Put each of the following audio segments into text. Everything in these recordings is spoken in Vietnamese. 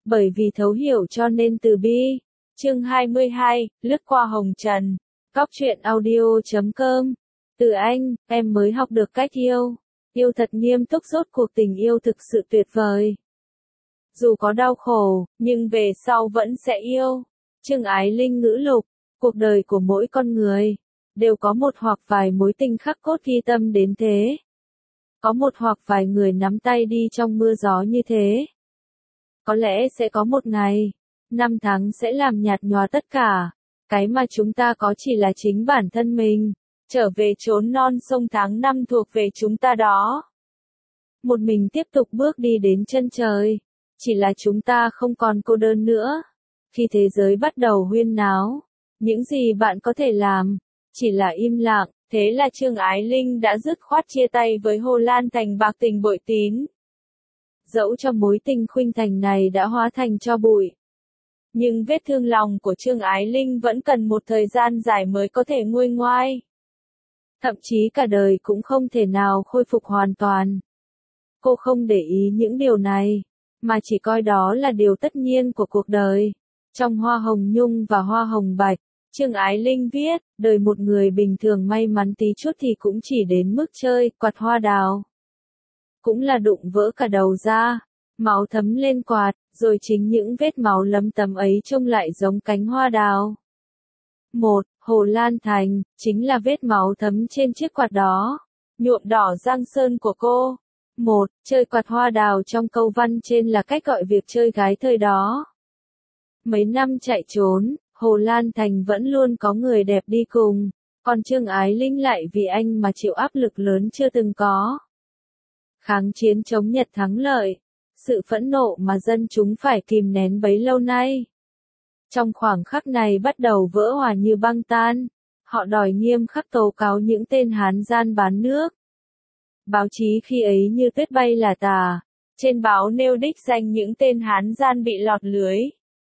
Bởi vì thấu hiểu cho nên từ bi. Chương 22, lướt qua hồng trần. Góc truyện audio.com. Từ anh, em mới học được cách yêu. Yêu thật nghiêm túc, rốt cuộc tình yêu thực sự tuyệt vời. Dù có đau khổ, nhưng về sau vẫn sẽ yêu. Trương Ái Linh ngữ lục. Cuộc đời của mỗi con người đều có một hoặc vài mối tình khắc cốt ghi tâm đến thế. Có một hoặc vài người nắm tay đi trong mưa gió như thế. Có lẽ sẽ có một ngày, năm tháng sẽ làm nhạt nhòa tất cả. Cái mà chúng ta có chỉ là chính bản thân mình. Trở về chốn non sông tháng năm thuộc về chúng ta đó. Một mình tiếp tục bước đi đến chân trời. Chỉ là chúng ta không còn cô đơn nữa. Khi thế giới bắt đầu huyên náo, những gì bạn có thể làm, chỉ là im lặng. Thế là Trương Ái Linh đã dứt khoát chia tay với Hồ Lan Thành bạc tình bội tín. Dẫu cho mối tình khuynh thành này đã hóa thành tro bụi. Nhưng vết thương lòng của Trương Ái Linh vẫn cần một thời gian dài mới có thể nguôi ngoai. Thậm chí cả đời cũng không thể nào khôi phục hoàn toàn. Cô không để ý những điều này, mà chỉ coi đó là điều tất nhiên của cuộc đời. Trong Hoa Hồng Nhung và Hoa Hồng Bạch, Trương Ái Linh viết, đời một người bình thường may mắn tí chút thì cũng chỉ đến mức chơi, quạt hoa đào. Cũng là đụng vỡ cả đầu ra, máu thấm lên quạt, rồi chính những vết máu lấm tấm ấy trông lại giống cánh hoa đào. Hồ Lan Thành, chính là vết máu thấm trên chiếc quạt đó, nhuộm đỏ giang sơn của cô. Chơi quạt hoa đào trong câu văn trên là cách gọi việc chơi gái thời đó. Mấy năm chạy trốn, Hồ Lan Thành vẫn luôn có người đẹp đi cùng, còn Trương Ái Linh lại vì anh mà chịu áp lực lớn chưa từng có. Kháng chiến chống Nhật thắng lợi, sự phẫn nộ mà dân chúng phải kìm nén bấy lâu nay. Trong khoảng khắc này bắt đầu vỡ hòa như băng tan, họ đòi nghiêm khắc tố cáo những tên Hán gian bán nước. Báo chí khi ấy như tuyết bay là tà, trên báo nêu đích danh những tên Hán gian bị lọt lưới.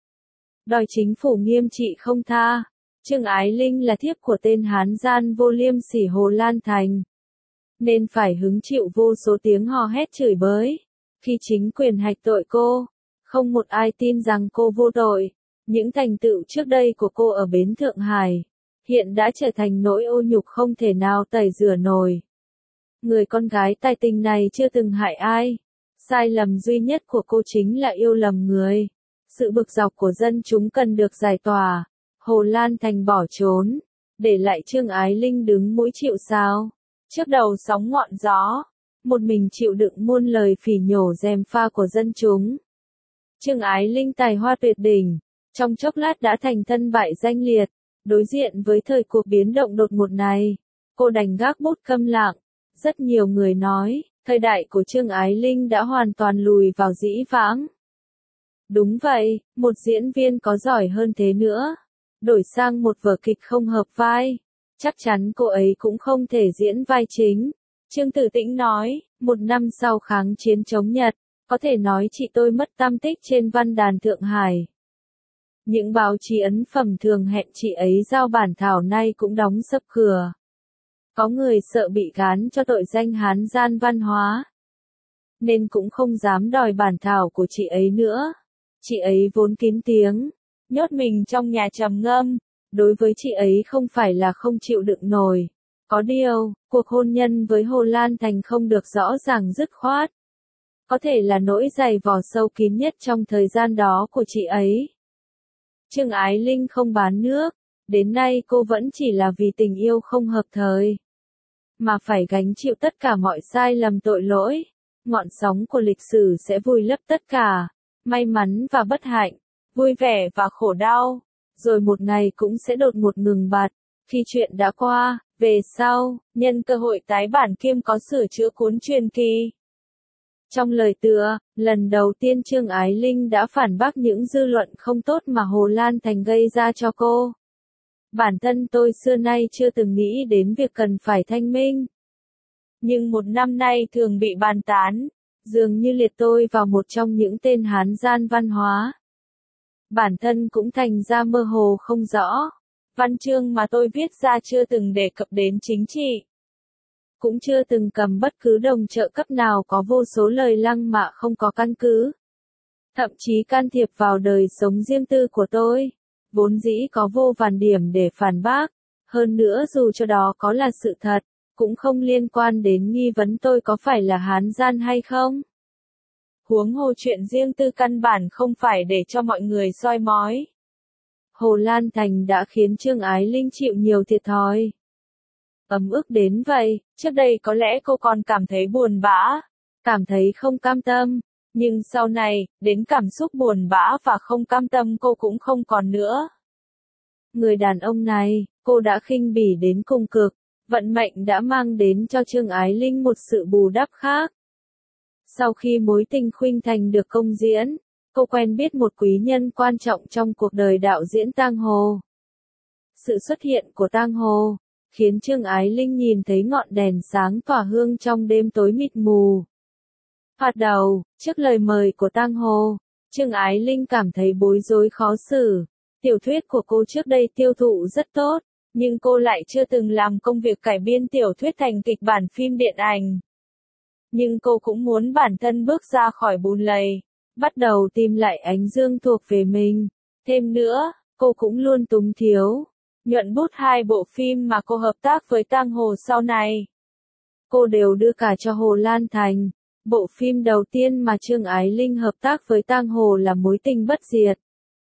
Đòi chính phủ nghiêm trị không tha. Trương Ái Linh là thiếp của tên Hán gian vô liêm sỉ Hồ Lan Thành, nên phải hứng chịu vô số tiếng hò hét chửi bới. Khi chính quyền hạch tội cô, không một ai tin rằng cô vô tội. Những thành tựu trước đây của cô ở bến Thượng Hải, hiện đã trở thành nỗi ô nhục không thể nào tẩy rửa nổi. Người con gái tài tình này chưa từng hại ai. Sai lầm duy nhất của cô chính là yêu lầm người. Sự bực dọc của dân chúng cần được giải tỏa. Hồ Lan Thành bỏ trốn, để lại Trương Ái Linh đứng mũi chịu sào. Trước đầu sóng ngọn gió, một mình chịu đựng muôn lời phỉ nhổ gièm pha của dân chúng. Trương Ái Linh tài hoa tuyệt đỉnh, trong chốc lát đã thành thân bại danh liệt. Đối diện với thời cuộc biến động đột ngột này, cô đành gác bút câm lặng. Rất nhiều người nói, thời đại của Trương Ái Linh đã hoàn toàn lùi vào dĩ vãng. Đúng vậy, một diễn viên có giỏi hơn thế nữa, đổi sang một vở kịch không hợp vai, chắc chắn cô ấy cũng không thể diễn vai chính. Trương Tử Tĩnh nói, một năm sau kháng chiến chống Nhật, có thể nói chị tôi mất tăm tích trên văn đàn Thượng Hải. Những báo chí ấn phẩm thường hẹn chị ấy giao bản thảo nay cũng đóng sập cửa. Có người sợ bị gán cho tội danh Hán gian văn hóa, nên cũng không dám đòi bản thảo của chị ấy nữa. Chị ấy vốn kín tiếng, nhốt mình trong nhà trầm ngâm. Đối với chị ấy không phải là không chịu đựng nổi. Có điều, cuộc hôn nhân với Hồ Lan Thành không được rõ ràng dứt khoát. Có thể là nỗi dày vò sâu kín nhất trong thời gian đó của chị ấy. Trương Ái Linh không bán nước, đến nay cô vẫn chỉ là vì tình yêu không hợp thời, mà phải gánh chịu tất cả mọi sai lầm tội lỗi. Ngọn sóng của lịch sử sẽ vùi lấp tất cả, may mắn và bất hạnh, vui vẻ và khổ đau, rồi một ngày cũng sẽ đột ngột ngừng bặt. Khi chuyện đã qua, về sau, nhân cơ hội tái bản Kim có sửa chữa cuốn truyền kỳ. Trong lời tựa, lần đầu tiên Trương Ái Linh đã phản bác những dư luận không tốt mà Hồ Lan Thành gây ra cho cô. Bản thân tôi xưa nay chưa từng nghĩ đến việc cần phải thanh minh. Nhưng một năm nay thường bị bàn tán, dường như liệt tôi vào một trong những tên Hán gian văn hóa. Bản thân cũng thành ra mơ hồ không rõ. Văn chương mà tôi viết ra chưa từng đề cập đến chính trị. Cũng chưa từng cầm bất cứ đồng trợ cấp nào có vô số lời lăng mạ không có căn cứ. thậm chí can thiệp vào đời sống riêng tư của tôi. Vốn dĩ có vô vàn điểm để phản bác, hơn nữa dù cho đó có là sự thật, cũng không liên quan đến nghi vấn tôi có phải là hán gian hay không. Huống hồ chuyện riêng tư căn bản không phải để cho mọi người soi mói. Hồ Lan Thành đã khiến Trương Ái Linh chịu nhiều thiệt thòi. Ấm ức đến vậy, trước đây có lẽ cô còn cảm thấy buồn bã, cảm thấy không cam tâm, nhưng sau này, đến cảm xúc buồn bã và không cam tâm cô cũng không còn nữa. Người đàn ông này, cô đã khinh bỉ đến cùng cực, vận mệnh đã mang đến cho Trương Ái Linh một sự bù đắp khác. Sau khi mối tình khuynh thành được công diễn, cô quen biết một quý nhân quan trọng trong cuộc đời đạo diễn Tang Hồ. Sự xuất hiện của Tang Hồ khiến Trương Ái Linh nhìn thấy ngọn đèn sáng tỏa hương trong đêm tối mịt mù. Thoạt đầu, trước lời mời của Tang Hồ, Trương Ái Linh cảm thấy bối rối khó xử. Tiểu thuyết của cô trước đây tiêu thụ rất tốt, nhưng cô lại chưa từng làm công việc cải biên tiểu thuyết thành kịch bản phim điện ảnh. Nhưng cô cũng muốn bản thân bước ra khỏi bùn lầy, bắt đầu tìm lại ánh dương thuộc về mình. Thêm nữa, cô cũng luôn túng thiếu, nhuận bút 2 bộ phim mà cô hợp tác với Tang Hồ sau này. Cô đều đưa cả cho Hồ Lan Thành. Bộ phim đầu tiên mà Trương Ái Linh hợp tác với Tang Hồ là Mối tình bất diệt.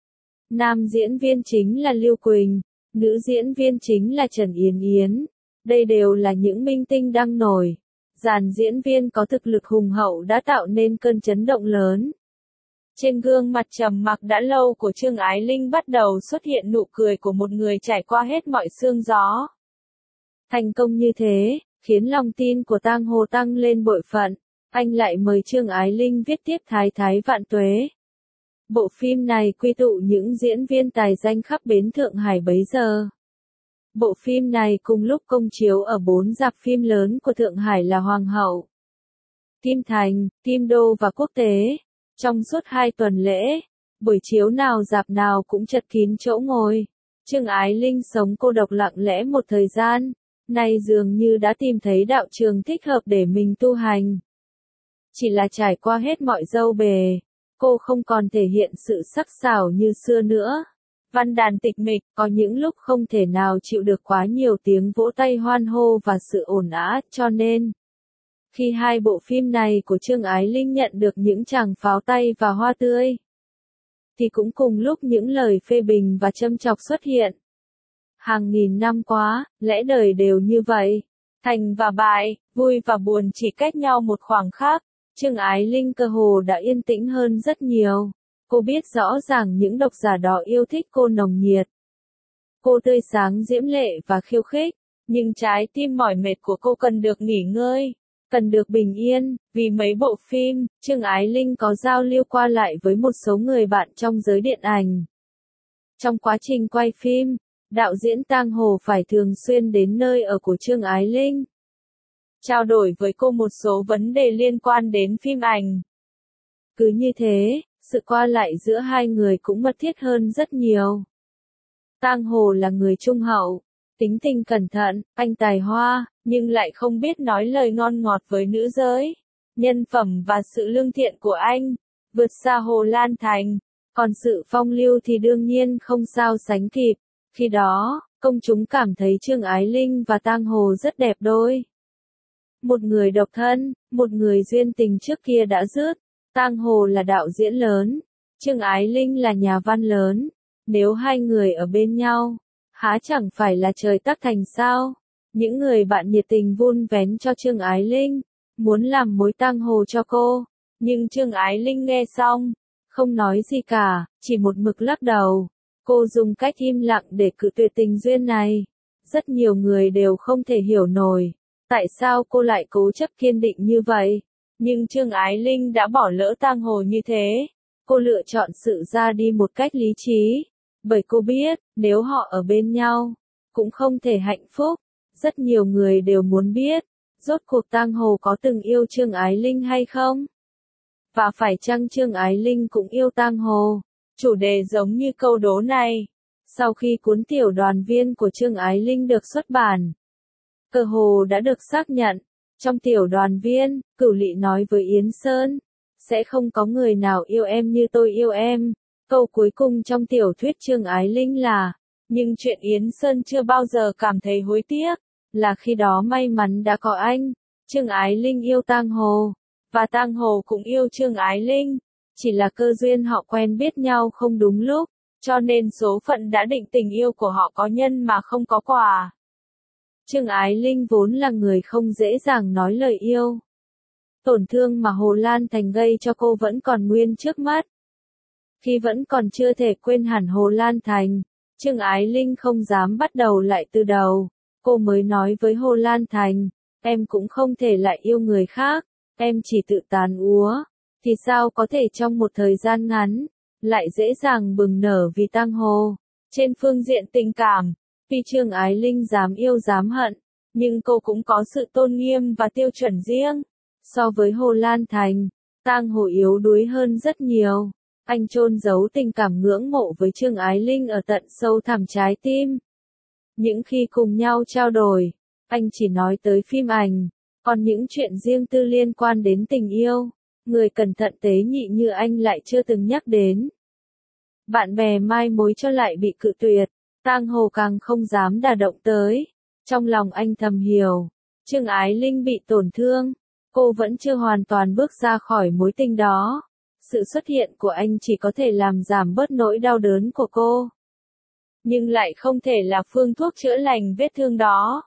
Nam diễn viên chính là Lưu Quỳnh, nữ diễn viên chính là Trần Yến Yến. Đây đều là những minh tinh đang nổi. Dàn diễn viên có thực lực hùng hậu đã tạo nên cơn chấn động lớn. Trên gương mặt trầm mặc đã lâu của Trương Ái Linh bắt đầu xuất hiện nụ cười của một người trải qua hết mọi sương gió. Thành công như thế, khiến lòng tin của Tang Hồ tăng lên bội phận. Anh lại mời Trương Ái Linh viết tiếp Thái Thái Vạn Tuế. Bộ phim này quy tụ những diễn viên tài danh khắp bến Thượng Hải bấy giờ. Bộ phim này cùng lúc công chiếu ở 4 rạp phim lớn của Thượng Hải là Hoàng hậu, Kim Thành, Kim Đô và Quốc tế. Trong suốt 2 tuần lễ, buổi chiếu nào rạp nào cũng chật kín chỗ ngồi. Trương Ái Linh sống cô độc lặng lẽ một thời gian, nay dường như đã tìm thấy đạo trường thích hợp để mình tu hành. Chỉ là trải qua hết mọi dâu bề, cô không còn thể hiện sự sắc sảo như xưa nữa. Văn đàn tịch mịch, có những lúc không thể nào chịu được quá nhiều tiếng vỗ tay hoan hô và sự ồn ào, cho nên khi 2 bộ phim này của Trương Ái Linh nhận được những tràng pháo tay và hoa tươi, thì cũng cùng lúc những lời phê bình và châm chọc xuất hiện. Hàng nghìn năm quá, lẽ đời đều như vậy. Thành và bại, vui và buồn chỉ cách nhau một khoảng khắc. Trương Ái Linh cơ hồ đã yên tĩnh hơn rất nhiều. Cô biết rõ ràng những độc giả đó yêu thích cô nồng nhiệt. Cô tươi sáng diễm lệ và khiêu khích, nhưng trái tim mỏi mệt của cô cần được nghỉ ngơi, cần được bình yên. Vì mấy bộ phim, Trương Ái Linh có giao lưu qua lại với một số người bạn trong giới điện ảnh. Trong quá trình quay phim, đạo diễn Tang Hồ phải thường xuyên đến nơi ở của Trương Ái Linh, trao đổi với cô một số vấn đề liên quan đến phim ảnh. Cứ như thế, sự qua lại giữa hai người cũng mật thiết hơn rất nhiều. Tang Hồ là người trung hậu, tính tình cẩn thận, anh tài hoa, nhưng lại không biết nói lời ngon ngọt với nữ giới. Nhân phẩm và sự lương thiện của anh vượt xa Hồ Lan Thành, còn sự phong lưu thì đương nhiên không sao sánh kịp. Khi đó, công chúng cảm thấy Trương Ái Linh và Tang Hồ rất đẹp đôi. Một người độc thân, một người duyên tình trước kia đã dứt. Tang Hồ là đạo diễn lớn, Trương Ái Linh là nhà văn lớn. Nếu hai người ở bên nhau, há chẳng phải là trời tắc thành sao? Những người bạn nhiệt tình vun vén cho Trương Ái Linh, muốn làm mối Tang Hồ cho cô. Nhưng Trương Ái Linh nghe xong, không nói gì cả, chỉ một mực lắc đầu. Cô dùng cách im lặng để cự tuyệt tình duyên này. Rất nhiều người đều không thể hiểu nổi, tại sao cô lại cố chấp kiên định như vậy. Nhưng Trương Ái Linh đã bỏ lỡ Tang Hồ như thế. Cô lựa chọn sự ra đi một cách lý trí. Bởi cô biết, nếu họ ở bên nhau, cũng không thể hạnh phúc. Rất nhiều người đều muốn biết, rốt cuộc Tang Hồ có từng yêu Trương Ái Linh hay không? Và phải chăng Trương Ái Linh cũng yêu Tang Hồ? Chủ đề giống như câu đố này. Sau khi cuốn Tiểu Đoàn Viên của Trương Ái Linh được xuất bản, cơ hồ đã được xác nhận. Trong Tiểu Đoàn Viên, Cửu Lị nói với Yến Sơn, sẽ không có người nào yêu em như tôi yêu em. Câu cuối cùng trong tiểu thuyết Trương Ái Linh là, nhưng chuyện Yến Sơn chưa bao giờ cảm thấy hối tiếc, là khi đó may mắn đã có anh. Trương Ái Linh yêu Tang Hồ, và Tang Hồ cũng yêu Trương Ái Linh, chỉ là cơ duyên họ quen biết nhau không đúng lúc, cho nên số phận đã định tình yêu của họ có nhân mà không có quả. Trương Ái Linh vốn là người không dễ dàng nói lời yêu. Tổn thương mà Hồ Lan Thành gây cho cô vẫn còn nguyên trước mắt. Khi vẫn còn chưa thể quên hẳn Hồ Lan Thành, Trương Ái Linh không dám bắt đầu lại từ đầu. Cô mới nói với Hồ Lan Thành, em cũng không thể lại yêu người khác, em chỉ tự tán úa, thì sao có thể trong một thời gian ngắn, lại dễ dàng bừng nở vì Tang Hồ. Trên phương diện tình cảm, tuy Trương Ái Linh dám yêu dám hận, nhưng cô cũng có sự tôn nghiêm và tiêu chuẩn riêng. So với Hồ Lan Thành, Tang Hồ yếu đuối hơn rất nhiều. Anh chôn giấu tình cảm ngưỡng mộ với Trương Ái Linh ở tận sâu thẳm trái tim. Những khi cùng nhau trao đổi, anh chỉ nói tới phim ảnh, còn những chuyện riêng tư liên quan đến tình yêu, người cẩn thận tế nhị như anh lại chưa từng nhắc đến. Bạn bè mai mối cho lại bị cự tuyệt, Tang Hồ càng không dám đả động tới. Trong lòng anh thầm hiểu, Trương Ái Linh bị tổn thương, cô vẫn chưa hoàn toàn bước ra khỏi mối tình đó. Sự xuất hiện của anh chỉ có thể làm giảm bớt nỗi đau đớn của cô, nhưng lại không thể là phương thuốc chữa lành vết thương đó.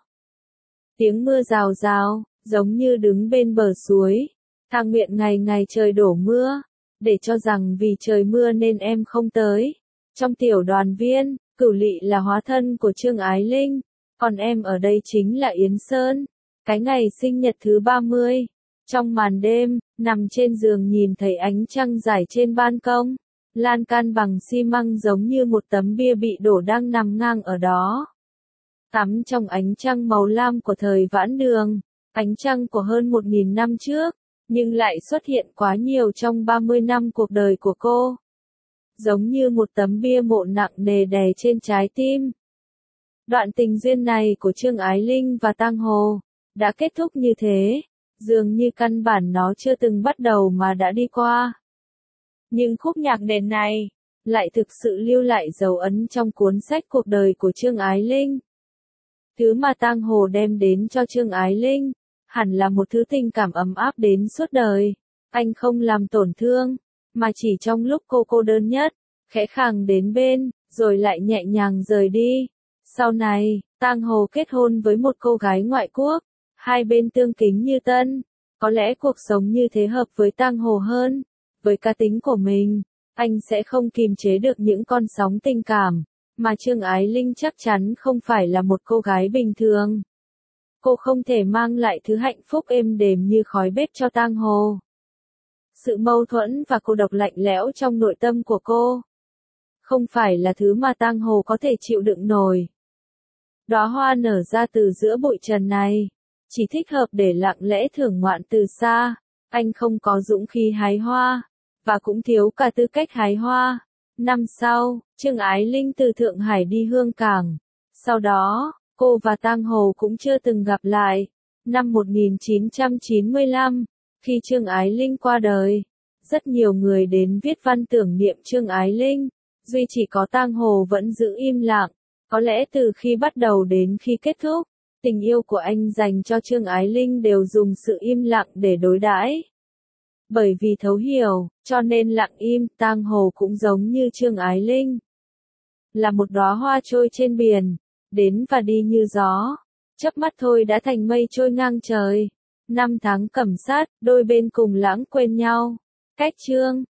Tiếng mưa rào rào, giống như đứng bên bờ suối. Thang Miện ngày ngày trời đổ mưa, để cho rằng vì trời mưa nên em không tới. Trong tiểu đoàn viên, Cửu Lị là hóa thân của Trương Ái Linh, còn em ở đây chính là Yến Sơn. Cái ngày sinh nhật thứ 30, trong màn đêm, nằm trên giường nhìn thấy ánh trăng rải trên ban công. Lan can bằng xi măng giống như một tấm bia bị đổ đang nằm ngang ở đó. Tắm trong ánh trăng màu lam của thời Vãn Đường, ánh trăng của hơn 1000 năm trước, nhưng lại xuất hiện quá nhiều trong 30 năm cuộc đời của cô. Giống như một tấm bia mộ nặng nề đè trên trái tim. Đoạn tình duyên này của Trương Ái Linh và Tang Hồ đã kết thúc như thế, dường như căn bản nó chưa từng bắt đầu mà đã đi qua. Nhưng khúc nhạc nền này lại thực sự lưu lại dấu ấn trong cuốn sách cuộc đời của Trương Ái Linh. Thứ mà Tang Hồ đem đến cho Trương Ái Linh hẳn là một thứ tình cảm ấm áp đến suốt đời. Anh không làm tổn thương, mà chỉ trong lúc cô đơn nhất, khẽ khàng đến bên, rồi lại nhẹ nhàng rời đi. Sau này, Tang Hồ kết hôn với một cô gái ngoại quốc, hai bên tương kính như tân. Có lẽ cuộc sống như thế hợp với Tang Hồ hơn. Với cá tính của mình, anh sẽ không kìm chế được những con sóng tình cảm, mà Trương Ái Linh chắc chắn không phải là một cô gái bình thường. Cô không thể mang lại thứ hạnh phúc êm đềm như khói bếp cho Tang Hồ. Sự mâu thuẫn và cô độc lạnh lẽo trong nội tâm của cô không phải là thứ mà Tang Hồ có thể chịu đựng nổi. Đóa hoa nở ra từ giữa bụi trần này, chỉ thích hợp để lặng lẽ thưởng ngoạn từ xa. Anh không có dũng khí hái hoa, và cũng thiếu cả tư cách hái hoa. Năm sau, Trương Ái Linh từ Thượng Hải đi Hương Cảng. Sau đó, cô và Tang Hồ cũng chưa từng gặp lại. Năm 1995, khi Trương Ái Linh qua đời, rất nhiều người đến viết văn tưởng niệm Trương Ái Linh. Duy chỉ có Tang Hồ vẫn giữ im lặng. Có lẽ từ khi bắt đầu đến khi kết thúc, tình yêu của anh dành cho Trương Ái Linh đều dùng sự im lặng để đối đãi. Bởi vì thấu hiểu, cho nên lặng im, Tang Hồ cũng giống như Trương Ái Linh. Là một đóa hoa trôi trên biển, đến và đi như gió. Chớp mắt thôi đã thành mây trôi ngang trời. Năm tháng cẩm sát, đôi bên cùng lãng quên nhau. Cách chương